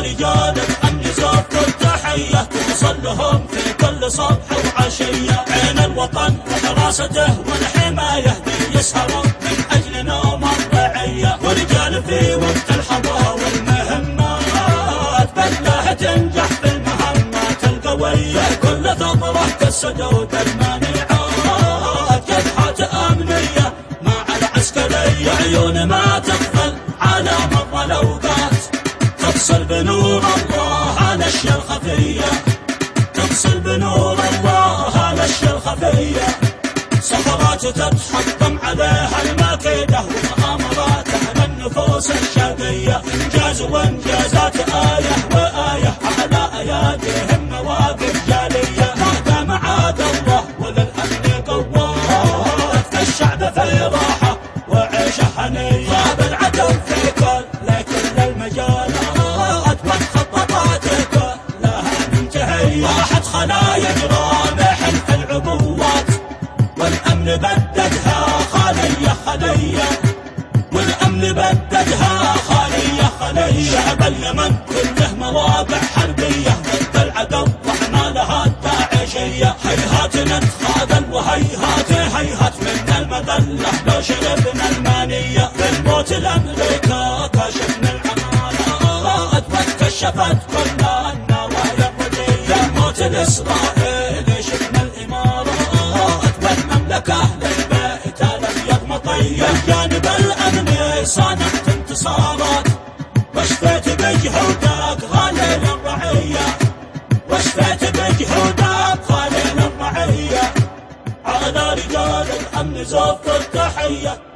رجال الأمن زفوا التحية توصل لهم في كل صبح وعشية. عين الوطن وحراسته والحماية يسهرون من أجل نوم الرعية. ورجال في وقت الحظا والمهمات بالله تنجح في المهمات القوية. كل ثغرة كالسدود المانعات جبهات أمنية مع العسكرية. عيون ما تغفل على مر الأوقات تفصل بنور الله الأشياء الخفية. تفصل بنور الله الأشياء الخفية. صخرات تتحطم عليها المكيدة ومؤامرات أهل النفوس الشرقية. إنجاز وإنجازات آية وآية على أياديهم مواقف جالية. ما دام عاد الله وللأمن قوات الشعب في راحة وعيشه هنية. غاب العدو في كل المجالات والخططات كلها منتهية. راحت خلايا جرامح العبوات والأمن بددها خالية خلية. والأمن بددها خالية خلية. شعب اليمن كله مواقع حربية ضد العدو وأعمالها الداعشية. هيهات نتخاذل وهيهات هيهات من المذلة لو شربنا المانية. بالموت الأمريكا كشفنا العمالات واتكشفت كل النوايا الردية. بالموت الإسرائيلي شفنا الإمارات والمملكة للبيت الأبيض مطية. الجانب الأمني صانعت انتصارات وشفيت بجهودك غالي للرعية. وشفيت بجهودك غالي للرعية. على رجال الأمن زفوا التحية.